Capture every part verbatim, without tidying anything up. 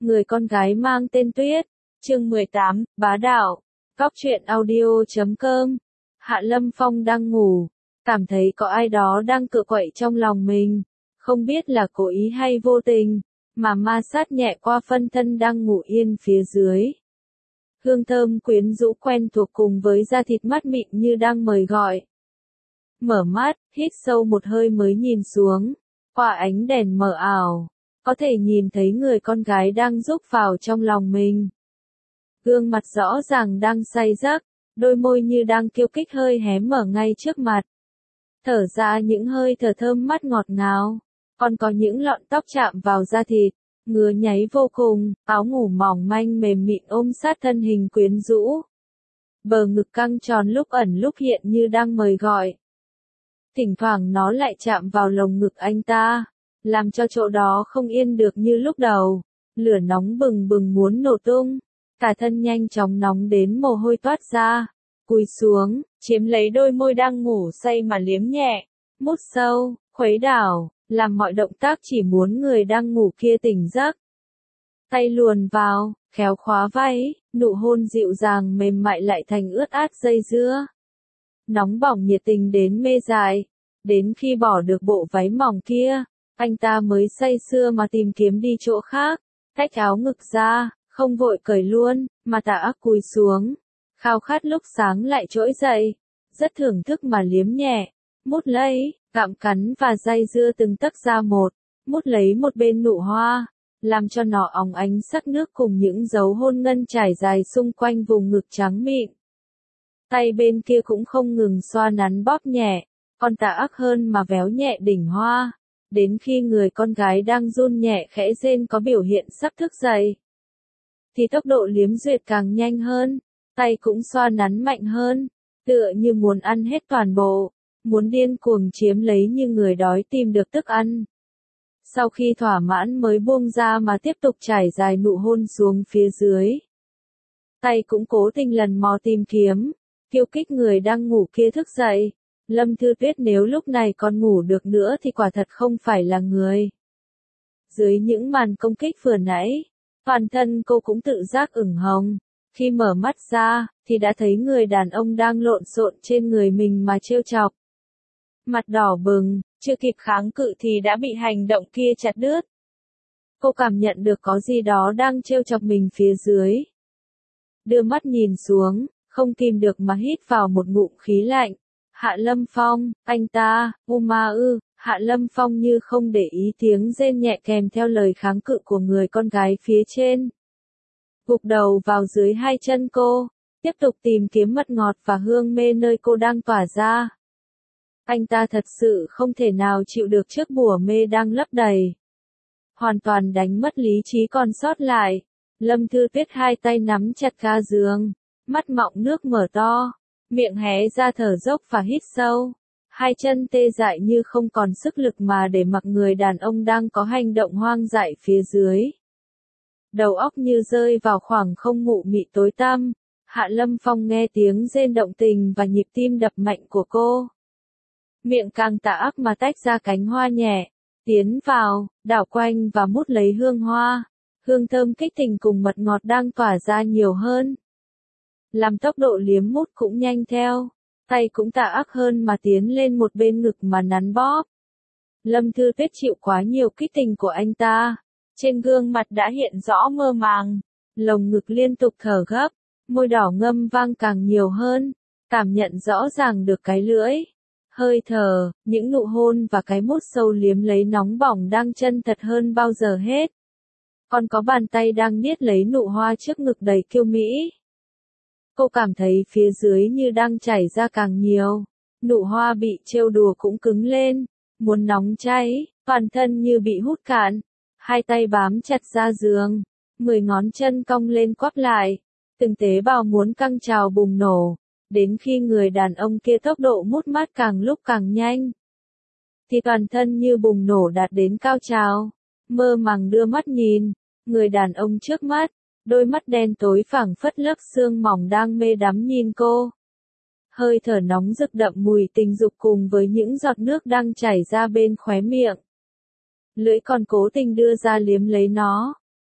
Người con gái mang tên Tuyết, chương mười tám, bá đạo, Góc truyện audio chấm com. Hạ Lâm Phong đang ngủ, cảm thấy có ai đó đang cựa quậy trong lòng mình, không biết là cố ý hay vô tình, mà ma sát nhẹ qua phân thân đang ngủ yên phía dưới. Hương thơm quyến rũ quen thuộc cùng với da thịt mắt mịn như đang mời gọi. Mở mắt, hít sâu một hơi mới nhìn xuống, qua ánh đèn mờ ảo, có thể nhìn thấy người con gái đang rúc vào trong lòng mình. Gương mặt rõ ràng đang say giấc, đôi môi như đang kiêu kích hơi hé mở ngay trước mặt. Thở ra những hơi thở thơm mát ngọt ngào, còn có những lọn tóc chạm vào da thịt, ngứa nháy vô cùng, áo ngủ mỏng manh mềm mịn ôm sát thân hình quyến rũ. Bờ ngực căng tròn lúc ẩn lúc hiện như đang mời gọi. Thỉnh thoảng nó lại chạm vào lồng ngực anh ta, làm cho chỗ đó không yên được như lúc đầu, lửa nóng bừng bừng muốn nổ tung, cả thân nhanh chóng nóng đến mồ hôi toát ra, cúi xuống, chiếm lấy đôi môi đang ngủ say mà liếm nhẹ, mút sâu, khuấy đảo, làm mọi động tác chỉ muốn người đang ngủ kia tỉnh giấc. Tay luồn vào, khéo khóa váy, nụ hôn dịu dàng mềm mại lại thành ướt át dây dưa. Nóng bỏng nhiệt tình đến mê dại, đến khi bỏ được bộ váy mỏng kia, anh ta mới say sưa mà tìm kiếm đi chỗ khác, tách áo ngực ra, không vội cởi luôn, mà tà ác cúi xuống, khao khát lúc sáng lại trỗi dậy, rất thưởng thức mà liếm nhẹ, mút lấy, gặm cắn và dây dưa từng tấc da một, mút lấy một bên nụ hoa, làm cho nó óng ánh sắc nước cùng những dấu hôn ngân trải dài xung quanh vùng ngực trắng mịn. Tay bên kia cũng không ngừng xoa nắn bóp nhẹ, còn tà ác hơn mà véo nhẹ đỉnh hoa, đến khi người con gái đang run nhẹ khẽ rên có biểu hiện sắp thức dậy, thì tốc độ liếm duyệt càng nhanh hơn, tay cũng xoa nắn mạnh hơn, tựa như muốn ăn hết toàn bộ, muốn điên cuồng chiếm lấy như người đói tìm được thức ăn. Sau khi thỏa mãn mới buông ra mà tiếp tục trải dài nụ hôn xuống phía dưới. Tay cũng cố tình lần mò tìm kiếm, khiêu khích người đang ngủ kia thức dậy. Lâm Thư Tuyết nếu lúc này còn ngủ được nữa thì quả thật không phải là người. Dưới những màn công kích vừa nãy, toàn thân cô cũng tự giác ửng hồng. Khi mở mắt ra, thì đã thấy người đàn ông đang lộn xộn trên người mình mà trêu chọc. Mặt đỏ bừng, chưa kịp kháng cự thì đã bị hành động kia chặt đứt. Cô cảm nhận được có gì đó đang trêu chọc mình phía dưới. Đưa mắt nhìn xuống, không kìm được mà hít vào một ngụm khí lạnh. Hạ Lâm Phong, anh ta, Uma ư, Hạ Lâm Phong như không để ý tiếng rên nhẹ kèm theo lời kháng cự của người con gái phía trên. Gục đầu vào dưới hai chân cô, tiếp tục tìm kiếm mật ngọt và hương mê nơi cô đang tỏa ra. Anh ta thật sự không thể nào chịu được trước bùa mê đang lấp đầy. Hoàn toàn đánh mất lý trí còn sót lại. Lâm Thư Tuyết hai tay nắm chặt ga giường, mắt mọng nước mở to, miệng hé ra thở dốc và hít sâu. Hai chân tê dại như không còn sức lực mà để mặc người đàn ông đang có hành động hoang dại phía dưới. Đầu óc như rơi vào khoảng không mụ mị tối tăm. Hạ Lâm Phong nghe tiếng rên động tình và nhịp tim đập mạnh của cô. Miệng càng tà ác mà tách ra cánh hoa nhẹ, tiến vào, đảo quanh và mút lấy hương hoa. Hương thơm kích tình cùng mật ngọt đang tỏa ra nhiều hơn. Làm tốc độ liếm mút cũng nhanh theo, tay cũng tà ác hơn mà tiến lên một bên ngực mà nắn bóp. Lâm Thư Tuyết chịu quá nhiều kích tình của anh ta, trên gương mặt đã hiện rõ mơ màng, lồng ngực liên tục thở gấp, môi đỏ ngâm vang càng nhiều hơn, cảm nhận rõ ràng được cái lưỡi, hơi thở, những nụ hôn và cái mút sâu liếm lấy nóng bỏng đang chân thật hơn bao giờ hết. Còn có bàn tay đang niết lấy nụ hoa trước ngực đầy kiêu mỹ. Cô cảm thấy phía dưới như đang chảy ra càng nhiều, nụ hoa bị trêu đùa cũng cứng lên, muốn nóng cháy, toàn thân như bị hút cạn, hai tay bám chặt ra giường, mười ngón chân cong lên quắp lại, từng tế bào muốn căng trào bùng nổ, đến khi người đàn ông kia tốc độ mút mát càng lúc càng nhanh, thì toàn thân như bùng nổ đạt đến cao trào, mơ màng đưa mắt nhìn, người đàn ông trước mắt. Đôi mắt đen tối phảng phất lớp sương mỏng đang mê đắm nhìn cô. Hơi thở nóng rực đậm mùi tình dục cùng với những giọt nước đang chảy ra bên khóe miệng. Lưỡi còn cố tình đưa ra liếm lấy nó,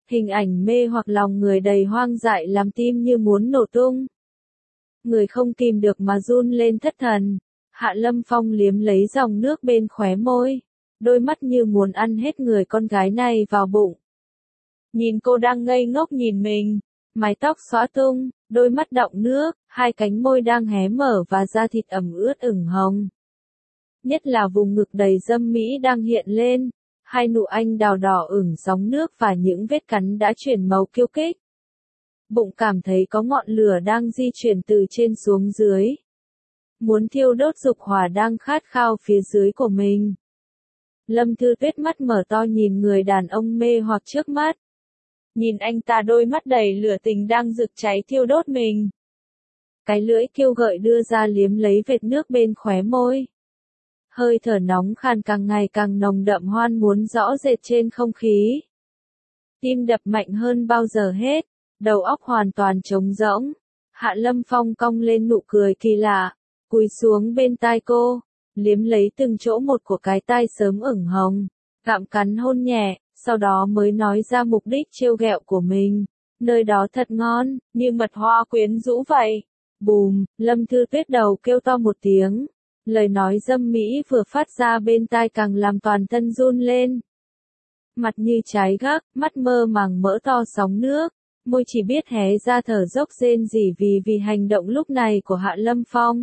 Hình ảnh mê hoặc lòng người đầy hoang dại làm tim như muốn nổ tung. Người không kìm được mà run lên thất thần. Hạ Lâm Phong liếm lấy dòng nước bên khóe môi. Đôi mắt như muốn ăn hết người con gái này vào bụng. Nhìn cô đang ngây ngốc nhìn mình. Mái tóc xõa tung, đôi mắt đọng nước, hai cánh môi đang hé mở và da thịt ẩm ướt ửng hồng. Nhất là vùng ngực đầy dâm mỹ đang hiện lên. Hai nụ anh đào đỏ ửng sóng nước và những vết cắn đã chuyển màu kiêu kích. Bụng cảm thấy có ngọn lửa đang di chuyển từ trên xuống dưới. Muốn thiêu đốt dục hỏa đang khát khao phía dưới của mình. Lâm Thư Tuyết mắt mở to nhìn người đàn ông mê hoặc trước mắt. Nhìn anh ta đôi mắt đầy lửa tình đang rực cháy thiêu đốt mình. Cái lưỡi kiêu gợi đưa ra liếm lấy vệt nước bên khóe môi. Hơi thở nóng khan càng ngày càng nồng đậm hoan muốn rõ rệt trên không khí. Tim đập mạnh hơn bao giờ hết, đầu óc hoàn toàn trống rỗng. Hạ Lâm Phong cong lên nụ cười kỳ lạ, cúi xuống bên tai cô, liếm lấy từng chỗ một của cái tai sớm ửng hồng, gặm cắn hôn nhẹ, sau đó mới nói ra mục đích trêu ghẹo của mình. Nơi đó thật ngon, như mật hoa quyến rũ vậy. Bùm, Lâm Thư Tuyết đầu kêu to một tiếng. Lời nói dâm mỹ vừa phát ra bên tai càng làm toàn thân run lên. Mặt như trái gác, mắt mơ màng mỡ to sóng nước, môi chỉ biết hé ra thở dốc rên rỉ vì vì hành động lúc này của Hạ Lâm Phong.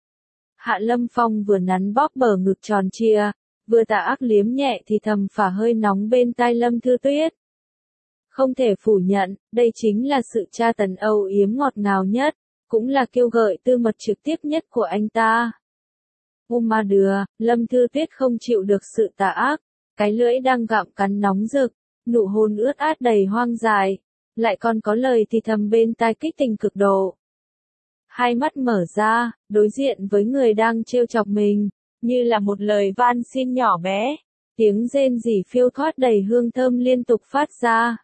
Hạ Lâm Phong vừa nắn bóp bờ ngực tròn trịa, vừa tà ác liếm nhẹ thì thầm phả hơi nóng bên tai Lâm Thư Tuyết. Không thể phủ nhận, đây chính là sự tra tấn âu yếm ngọt ngào nhất, cũng là kiêu gợi tư mật trực tiếp nhất của anh ta. Ôm ma đừa, Lâm Thư Tuyết không chịu được sự tà ác, cái lưỡi đang gặm cắn nóng rực, nụ hôn ướt át đầy hoang dại, lại còn có lời thì thầm bên tai kích tình cực độ. Hai mắt mở ra, đối diện với người đang trêu chọc mình, như là một lời van xin nhỏ bé, tiếng rên rỉ phiêu thoát đầy hương thơm liên tục phát ra.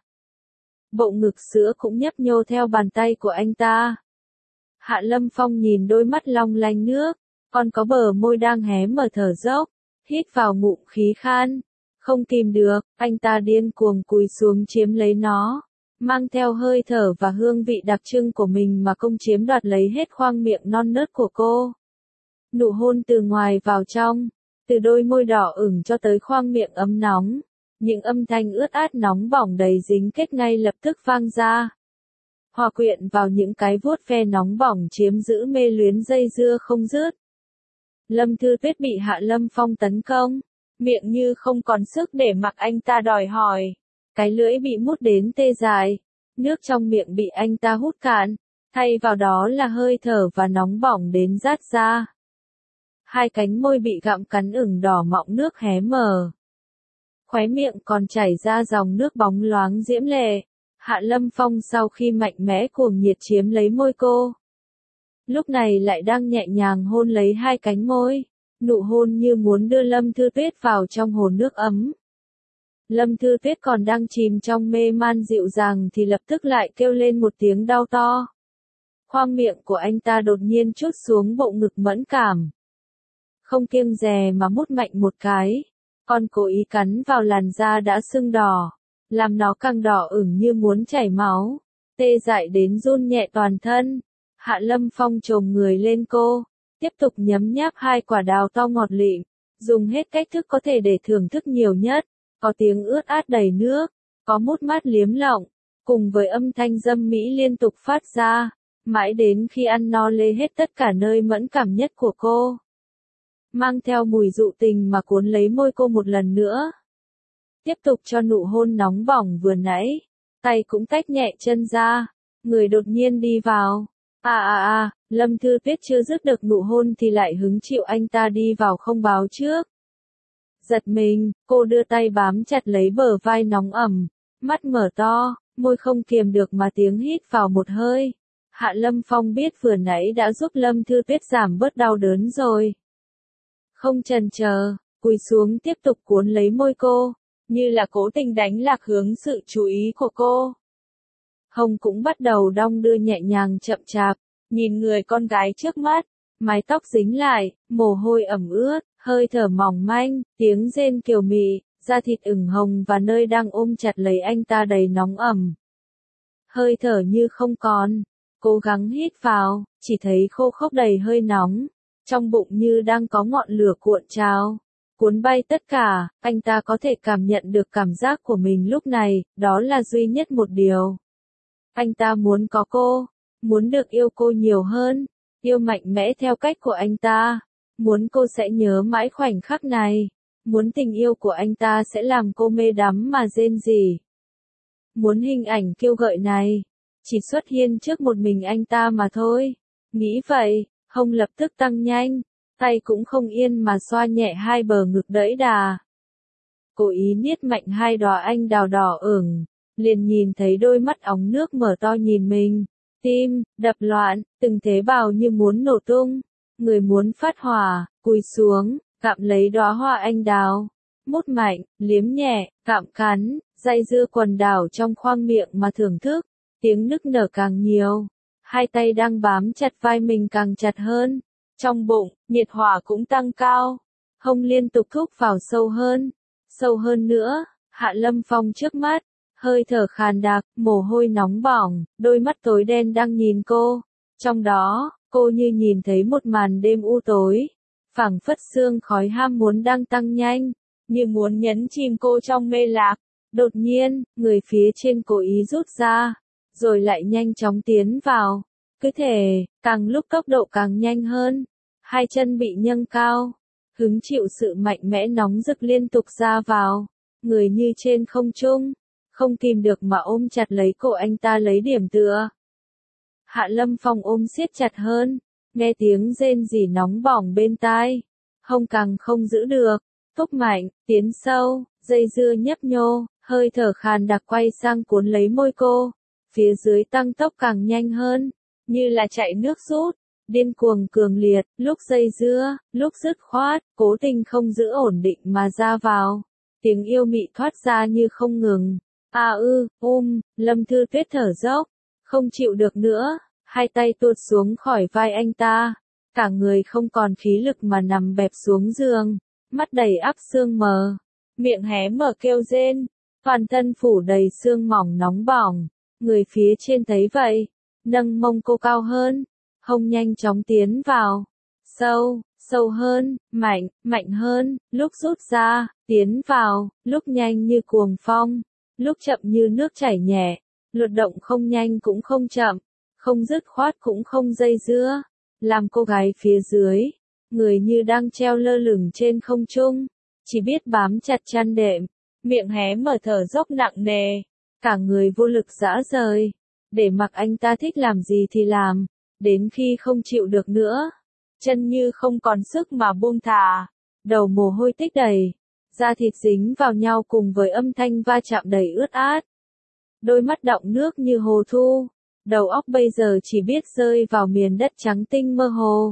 Bộ ngực sữa cũng nhấp nhô theo bàn tay của anh ta. Hạ Lâm Phong nhìn đôi mắt long lanh nước, còn có bờ môi đang hé mở thở dốc, hít vào ngụm khí khan, không kìm được, anh ta điên cuồng cúi xuống chiếm lấy nó, mang theo hơi thở và hương vị đặc trưng của mình mà công chiếm đoạt lấy hết khoang miệng non nớt của cô. Nụ hôn từ ngoài vào trong, từ đôi môi đỏ ửng cho tới khoang miệng ấm nóng, những âm thanh ướt át nóng bỏng đầy dính kết ngay lập tức vang ra. Hòa quyện vào những cái vuốt ve nóng bỏng chiếm giữ mê luyến dây dưa không dứt. Lâm Thư Tuyết bị Hạ Lâm Phong tấn công, miệng như không còn sức để mặc anh ta đòi hỏi. Cái lưỡi bị mút đến tê dại, nước trong miệng bị anh ta hút cạn, thay vào đó là hơi thở và nóng bỏng đến rát ra. Hai cánh môi bị gặm cắn ửng đỏ mọng nước hé mở. Khóe miệng còn chảy ra dòng nước bóng loáng diễm lệ. Hạ Lâm Phong sau khi mạnh mẽ cuồng nhiệt chiếm lấy môi cô, lúc này lại đang nhẹ nhàng hôn lấy hai cánh môi, nụ hôn như muốn đưa Lâm Thư Tuyết vào trong hồ nước ấm. Lâm Thư Tuyết còn đang chìm trong mê man dịu dàng thì lập tức lại kêu lên một tiếng đau to. Khoang miệng của anh ta đột nhiên trút xuống bộ ngực mẫn cảm. Không kiêng dè mà mút mạnh một cái, còn cố ý cắn vào làn da đã sưng đỏ, làm nó càng đỏ ửng như muốn chảy máu, tê dại đến run nhẹ toàn thân. Hạ Lâm Phong chồm người lên cô, tiếp tục nhấm nháp hai quả đào to ngọt lịm, dùng hết cách thức có thể để thưởng thức nhiều nhất, có tiếng ướt át đầy nước, có mút mát liếm lọng, cùng với âm thanh dâm mỹ liên tục phát ra, mãi đến khi ăn no lê hết tất cả nơi mẫn cảm nhất của cô. Mang theo mùi dụ tình mà cuốn lấy môi cô một lần nữa. Tiếp tục cho nụ hôn nóng bỏng vừa nãy, tay cũng tách nhẹ chân ra, người đột nhiên đi vào. À à à, Lâm Thư Tuyết chưa dứt được nụ hôn thì lại hứng chịu anh ta đi vào không báo trước. Giật mình, cô đưa tay bám chặt lấy bờ vai nóng ẩm, mắt mở to, môi không kiềm được mà tiếng hít vào một hơi. Hạ Lâm Phong biết vừa nãy đã giúp Lâm Thư Tuyết giảm bớt đau đớn rồi. Không chần chờ, cúi xuống tiếp tục cuốn lấy môi cô, như là cố tình đánh lạc hướng sự chú ý của cô. Hông cũng bắt đầu đong đưa nhẹ nhàng chậm chạp, nhìn người con gái trước mắt, mái tóc dính lại, mồ hôi ẩm ướt, hơi thở mỏng manh, tiếng rên kiều mị, da thịt ửng hồng và nơi đang ôm chặt lấy anh ta đầy nóng ẩm. Hơi thở như không còn, cố gắng hít vào, chỉ thấy khô khốc đầy hơi nóng, trong bụng như đang có ngọn lửa cuộn trào, cuốn bay tất cả. Anh ta có thể cảm nhận được cảm giác của mình lúc này, đó là duy nhất một điều. Anh ta muốn có cô, muốn được yêu cô nhiều hơn, yêu mạnh mẽ theo cách của anh ta, muốn cô sẽ nhớ mãi khoảnh khắc này, muốn tình yêu của anh ta sẽ làm cô mê đắm mà rên rỉ. Muốn hình ảnh kiêu gợi này chỉ xuất hiện trước một mình anh ta mà thôi. Nghĩ vậy, hông lập tức tăng nhanh, tay cũng không yên mà xoa nhẹ hai bờ ngực đẫy đà. Cố ý niết mạnh hai đóa anh đào đỏ ửng, liền nhìn thấy đôi mắt óng nước mở to nhìn mình, tim đập loạn, từng tế bào như muốn nổ tung, người muốn phát hỏa, cúi xuống, gặm lấy đóa hoa anh đào, mút mạnh, liếm nhẹ, gặm cắn, dây dưa quần đảo trong khoang miệng mà thưởng thức, tiếng nức nở càng nhiều, hai tay đang bám chặt vai mình càng chặt hơn, trong bụng, nhiệt hỏa cũng tăng cao, hông liên tục thúc vào sâu hơn, sâu hơn nữa. Hạ Lâm Phong trước mắt, hơi thở khàn đặc, mồ hôi nóng bỏng, đôi mắt tối đen đang nhìn cô, trong đó, cô như nhìn thấy một màn đêm u tối, phảng phất sương khói ham muốn đang tăng nhanh, như muốn nhấn chìm cô trong mê lạc. Đột nhiên, người phía trên cố ý rút ra, rồi lại nhanh chóng tiến vào, cứ thể, càng lúc tốc độ càng nhanh hơn, hai chân bị nâng cao, hứng chịu sự mạnh mẽ nóng rực liên tục ra vào, người như trên không trung, không kìm được mà ôm chặt lấy cổ anh ta lấy điểm tựa. Hạ Lâm Phong ôm siết chặt hơn, nghe tiếng rên rỉ nóng bỏng bên tai, hông càng không giữ được, thúc mạnh, tiến sâu, dây dưa nhấp nhô, hơi thở khàn đặc quay sang cuốn lấy môi cô, phía dưới tăng tốc càng nhanh hơn, như là chạy nước rút, điên cuồng cường liệt, lúc dây dưa, lúc dứt khoát, cố tình không giữ ổn định mà ra vào, tiếng yêu mị thoát ra như không ngừng. A ư, um, Lâm Thư Tuyết thở dốc, không chịu được nữa, hai tay tuột xuống khỏi vai anh ta, cả người không còn khí lực mà nằm bẹp xuống giường, mắt đầy ắp sương mờ, miệng hé mở kêu rên, toàn thân phủ đầy sương mỏng nóng bỏng, người phía trên thấy vậy, nâng mông cô cao hơn, hông nhanh chóng tiến vào, sâu, sâu hơn, mạnh, mạnh hơn, lúc rút ra, tiến vào, lúc nhanh như cuồng phong, lúc chậm như nước chảy nhẹ, luật động không nhanh cũng không chậm, không dứt khoát cũng không dây dưa, làm cô gái phía dưới, người như đang treo lơ lửng trên không trung, chỉ biết bám chặt chăn đệm, miệng hé mở thở dốc nặng nề, cả người vô lực rã rời, để mặc anh ta thích làm gì thì làm, đến khi không chịu được nữa, chân như không còn sức mà buông thả, đầu mồ hôi tích đầy, da thịt dính vào nhau cùng với âm thanh va chạm đầy ướt át. Đôi mắt đọng nước như hồ thu, đầu óc bây giờ chỉ biết rơi vào miền đất trắng tinh mơ hồ.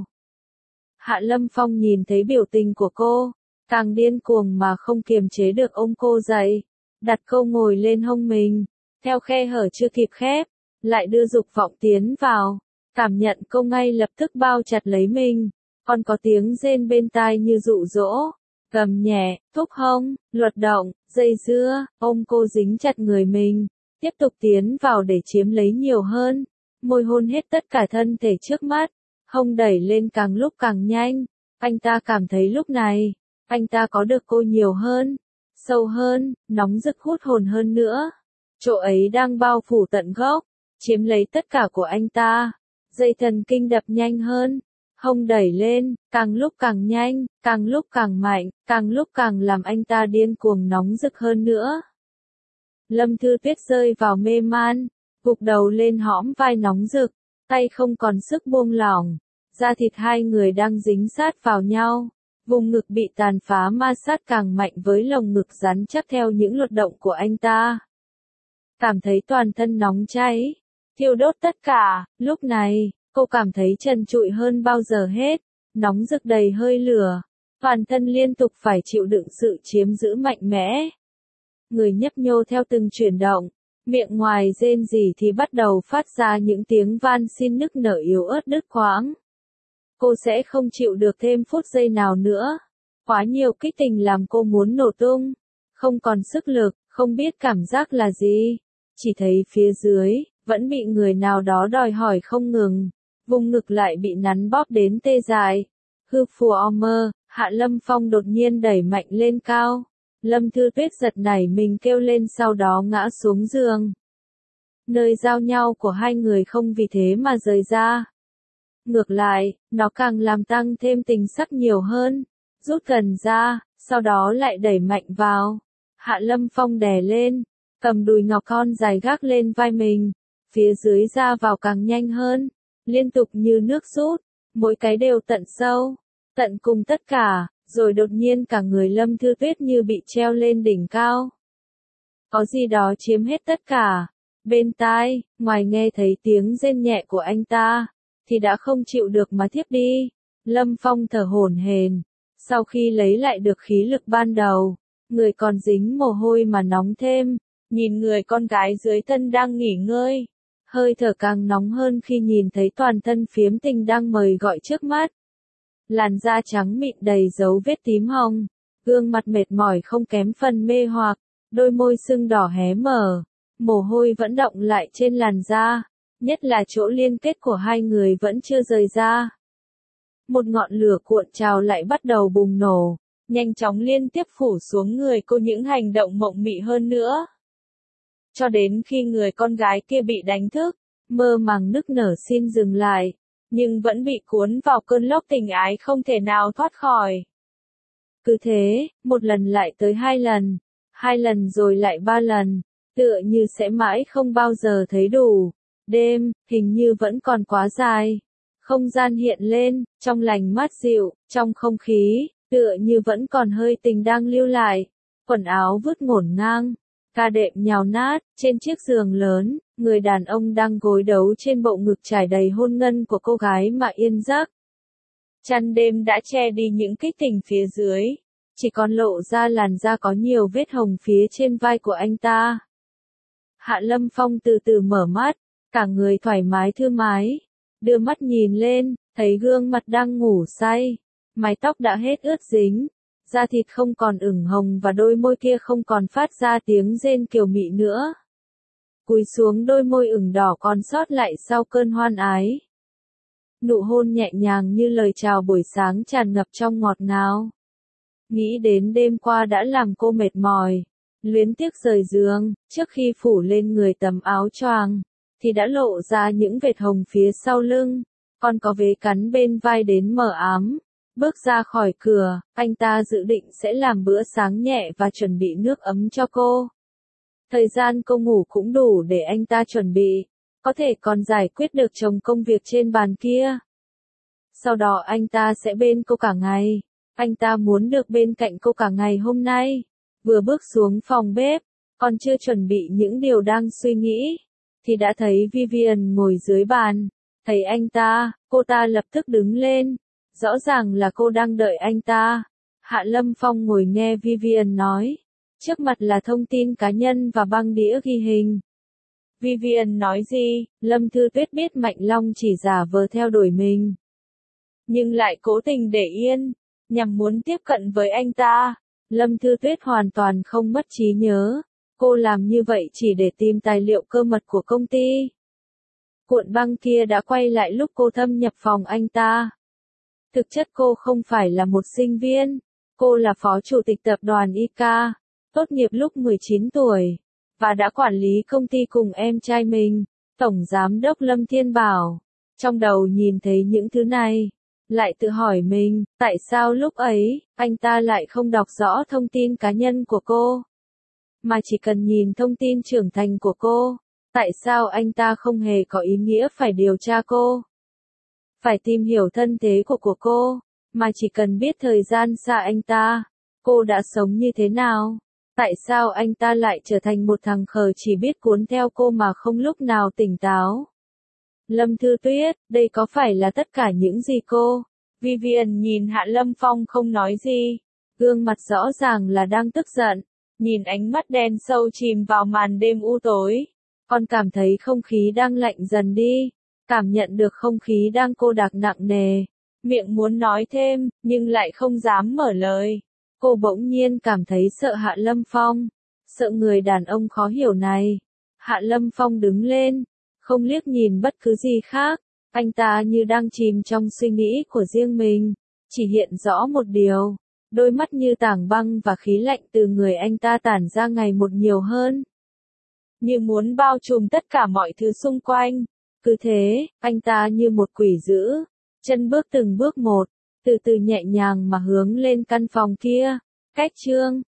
Hạ Lâm Phong nhìn thấy biểu tình của cô, càng điên cuồng mà không kiềm chế được ôm cô dậy, đặt cô ngồi lên hông mình, theo khe hở chưa kịp khép, lại đưa dục vọng tiến vào, cảm nhận cô ngay lập tức bao chặt lấy mình, còn có tiếng rên bên tai như dụ dỗ, gầm nhẹ, thúc hông, luật động, dây dưa, ôm cô dính chặt người mình, tiếp tục tiến vào để chiếm lấy nhiều hơn, môi hôn hết tất cả thân thể trước mắt, hông đẩy lên càng lúc càng nhanh, anh ta cảm thấy lúc này, anh ta có được cô nhiều hơn, sâu hơn, nóng rực hút hồn hơn nữa, chỗ ấy đang bao phủ tận gốc, chiếm lấy tất cả của anh ta, dây thần kinh đập nhanh hơn, hông đẩy lên, càng lúc càng nhanh, càng lúc càng mạnh, càng lúc càng làm anh ta điên cuồng nóng rực hơn nữa. Lâm Thư Tuyết rơi vào mê man, gục đầu lên hõm vai nóng rực, tay không còn sức buông lỏng, da thịt hai người đang dính sát vào nhau, vùng ngực bị tàn phá ma sát càng mạnh với lồng ngực rắn chắc theo những luật động của anh ta. Cảm thấy toàn thân nóng cháy, thiêu đốt tất cả, lúc này, cô cảm thấy trần trụi hơn bao giờ hết, nóng rực đầy hơi lửa, toàn thân liên tục phải chịu đựng sự chiếm giữ mạnh mẽ. Người nhấp nhô theo từng chuyển động, miệng ngoài rên rỉ thì bắt đầu phát ra những tiếng van xin nức nở yếu ớt đứt quãng. Cô sẽ không chịu được thêm phút giây nào nữa. Quá nhiều kích tình làm cô muốn nổ tung. không còn sức lực, không biết cảm giác là gì. Chỉ thấy phía dưới, vẫn bị người nào đó đòi hỏi không ngừng, vùng ngực lại bị nắn bóp đến tê dại. Hư phù mơ, Hạ Lâm Phong đột nhiên đẩy mạnh lên cao. Lâm Thư Tuyết giật nảy mình kêu lên sau đó ngã xuống giường. Nơi giao nhau của hai người không vì thế mà rời ra. Ngược lại, nó càng làm tăng thêm tình sắc nhiều hơn. Rút gần ra, sau đó lại đẩy mạnh vào. Hạ Lâm Phong đè lên, cầm đùi ngọc con dài gác lên vai mình. Phía dưới ra vào càng nhanh hơn, liên tục như nước rút, mỗi cái đều tận sâu, tận cùng tất cả, rồi đột nhiên cả người Lâm Thư Tuyết như bị treo lên đỉnh cao. Có gì đó chiếm hết tất cả. Bên tai, ngoài nghe thấy tiếng rên nhẹ của anh ta, thì đã không chịu được mà thiếp đi. Lâm Phong thở hổn hển, sau khi lấy lại được khí lực ban đầu, người còn dính mồ hôi mà nóng thêm, nhìn người con gái dưới thân đang nghỉ ngơi. Hơi thở càng nóng hơn khi nhìn thấy toàn thân phiếm tình đang mời gọi trước mắt. Làn da trắng mịn đầy dấu vết tím hồng, gương mặt mệt mỏi không kém phần mê hoặc, đôi môi sưng đỏ hé mở, mồ hôi vẫn đọng lại trên làn da, nhất là chỗ liên kết của hai người vẫn chưa rời ra. Một ngọn lửa cuộn trào lại bắt đầu bùng nổ, nhanh chóng liên tiếp phủ xuống người cô những hành động mộng mị hơn nữa. Cho đến khi người con gái kia bị đánh thức, mơ màng nức nở xin dừng lại, nhưng vẫn bị cuốn vào cơn lốc tình ái không thể nào thoát khỏi. Cứ thế, một lần lại tới hai lần, hai lần rồi lại ba lần, tựa như sẽ mãi không bao giờ thấy đủ. Đêm, hình như vẫn còn quá dài. Không gian hiện lên, trong lành mát dịu, trong không khí, tựa như vẫn còn hơi tình đang lưu lại. Quần áo vứt ngổn ngang, ca đệm nhào nát, trên chiếc giường lớn, người đàn ông đang gối đấu trên bộ ngực trải đầy hôn ngân của cô gái mà yên giấc. Chăn đêm đã che đi những kích tình phía dưới, chỉ còn lộ ra làn da có nhiều vết hồng phía trên vai của anh ta. Hạ Lâm Phong từ từ mở mắt, cả người thoải mái thư mái, đưa mắt nhìn lên, thấy gương mặt đang ngủ say, mái tóc đã hết ướt dính, da thịt không còn ửng hồng và đôi môi kia không còn phát ra tiếng rên kiều mị nữa. Cúi xuống đôi môi ửng đỏ còn sót lại sau cơn hoan ái. Nụ hôn nhẹ nhàng như lời chào buổi sáng tràn ngập trong ngọt ngào. Nghĩ đến đêm qua đã làm cô mệt mỏi, luyến tiếc rời giường, trước khi phủ lên người tấm áo choàng, thì đã lộ ra những vệt hồng phía sau lưng, còn có vế cắn bên vai đến mờ ám. Bước ra khỏi cửa, anh ta dự định sẽ làm bữa sáng nhẹ và chuẩn bị nước ấm cho cô. Thời gian cô ngủ cũng đủ để anh ta chuẩn bị, có thể còn giải quyết được chồng công việc trên bàn kia. Sau đó anh ta sẽ bên cô cả ngày, anh ta muốn được bên cạnh cô cả ngày hôm nay. Vừa bước xuống phòng bếp, còn chưa chuẩn bị những điều đang suy nghĩ, thì đã thấy Vivian ngồi dưới bàn. Thấy anh ta, cô ta lập tức đứng lên. Rõ ràng là cô đang đợi anh ta. Hạ Lâm Phong ngồi nghe Vivian nói. Trước mặt là thông tin cá nhân và băng đĩa ghi hình. Vivian nói gì? Lâm Thư Tuyết biết Mạnh Long chỉ giả vờ theo đuổi mình, nhưng lại cố tình để yên, nhằm muốn tiếp cận với anh ta. Lâm Thư Tuyết hoàn toàn không mất trí nhớ. Cô làm như vậy chỉ để tìm tài liệu cơ mật của công ty. Cuộn băng kia đã quay lại lúc cô thâm nhập phòng anh ta. Thực chất cô không phải là một sinh viên. Cô là phó chủ tịch tập đoàn i ca, tốt nghiệp lúc mười chín tuổi, và đã quản lý công ty cùng em trai mình, Tổng Giám đốc Lâm Thiên Bảo. Trong đầu nhìn thấy những thứ này, lại tự hỏi mình, tại sao lúc ấy, anh ta lại không đọc rõ thông tin cá nhân của cô, mà chỉ cần nhìn thông tin trưởng thành của cô. Tại sao anh ta không hề có ý nghĩa phải điều tra cô, phải tìm hiểu thân thế của của cô, mà chỉ cần biết thời gian xa anh ta, cô đã sống như thế nào? Tại sao anh ta lại trở thành một thằng khờ chỉ biết cuốn theo cô mà không lúc nào tỉnh táo? Lâm Thư Tuyết, đây có phải là tất cả những gì cô? Vivian nhìn Hạ Lâm Phong không nói gì, gương mặt rõ ràng là đang tức giận, nhìn ánh mắt đen sâu chìm vào màn đêm u tối, còn cảm thấy không khí đang lạnh dần đi, cảm nhận được không khí đang cô đặc nặng nề, miệng muốn nói thêm, nhưng lại không dám mở lời. Cô bỗng nhiên cảm thấy sợ Hạ Lâm Phong, sợ người đàn ông khó hiểu này. Hạ Lâm Phong đứng lên, không liếc nhìn bất cứ gì khác, anh ta như đang chìm trong suy nghĩ của riêng mình, chỉ hiện rõ một điều, đôi mắt như tảng băng và khí lạnh từ người anh ta tản ra ngày một nhiều hơn. Như muốn bao trùm tất cả mọi thứ xung quanh. Cứ thế, anh ta như một quỷ dữ, chân bước từng bước một, từ từ nhẹ nhàng mà hướng lên căn phòng kia. Cách chương